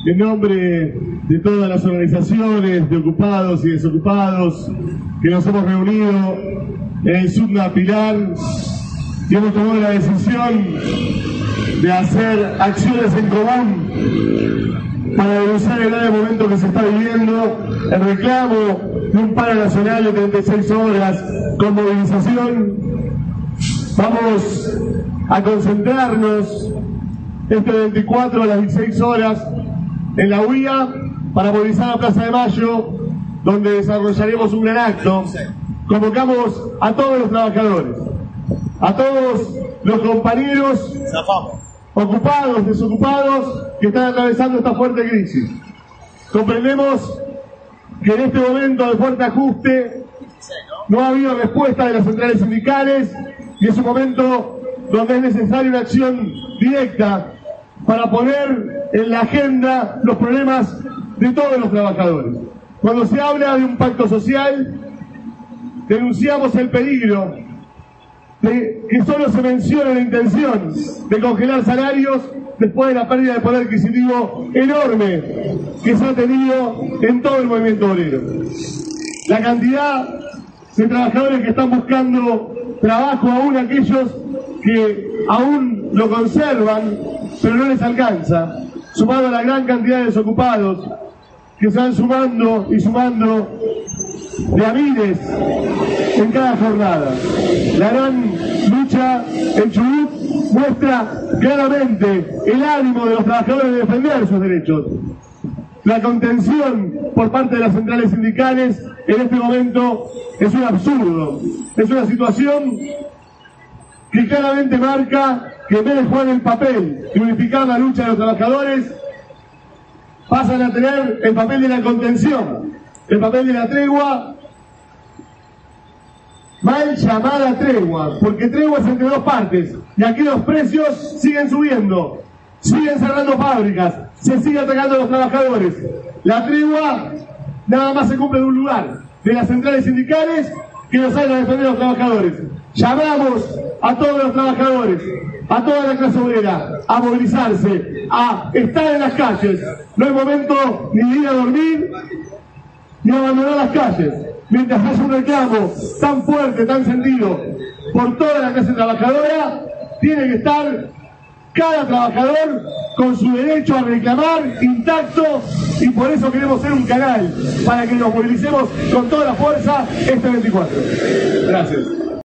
en nombre de todas las organizaciones de ocupados y desocupados que nos hemos reunido en el Sudna Pilar y hemos tomado la decisión de hacer acciones en común para denunciar el grave momento que se está viviendo, el reclamo de un paro nacional de 36 horas con movilización. Vamos a concentrarnos este 24 a las 16 horas en la UIA para movilizar la Plaza de Mayo, donde desarrollaremos un gran acto. Convocamos a todos los trabajadores, a todos los compañeros ocupados, desocupados, que están atravesando esta fuerte crisis. Comprendemos que en este momento de fuerte ajuste no ha habido respuesta de las centrales sindicales y es un momento donde es necesaria una acción directa para poner en la agenda los problemas de todos los trabajadores. Cuando se habla de un pacto social, denunciamos el peligro de que solo se mencione la intención de congelar salarios después de la pérdida de poder adquisitivo enorme que se ha tenido en todo el movimiento obrero. La cantidad de trabajadores que están buscando trabajo, aún aquellos que aún lo conservan, pero no les alcanza, sumado a la gran cantidad de desocupados que se van sumando y sumando de a miles en cada jornada. La gran lucha en Chubut muestra claramente el ánimo de los trabajadores de defender sus derechos. La contención por parte de las centrales sindicales en este momento es un absurdo, es una situación que claramente marca que en vez de jugar el papel y unificar la lucha de los trabajadores, pasan a tener el papel de la contención, el papel de la tregua, mal llamada tregua, porque tregua es entre dos partes, y aquí los precios siguen subiendo, siguen cerrando fábricas, se sigue atacando a los trabajadores. La tregua nada más se cumple en un lugar, de las centrales sindicales que nos salen a defender a los trabajadores. Llamamos a todos los trabajadores, a toda la clase obrera, a movilizarse, a estar en las calles. No es momento ni de ir a dormir, ni abandonar las calles. Mientras haya un reclamo tan fuerte, tan sentido por toda la clase trabajadora, tiene que estar cada trabajador con su derecho a reclamar intacto, y por eso queremos ser un canal para que nos movilicemos con toda la fuerza este 24. Gracias.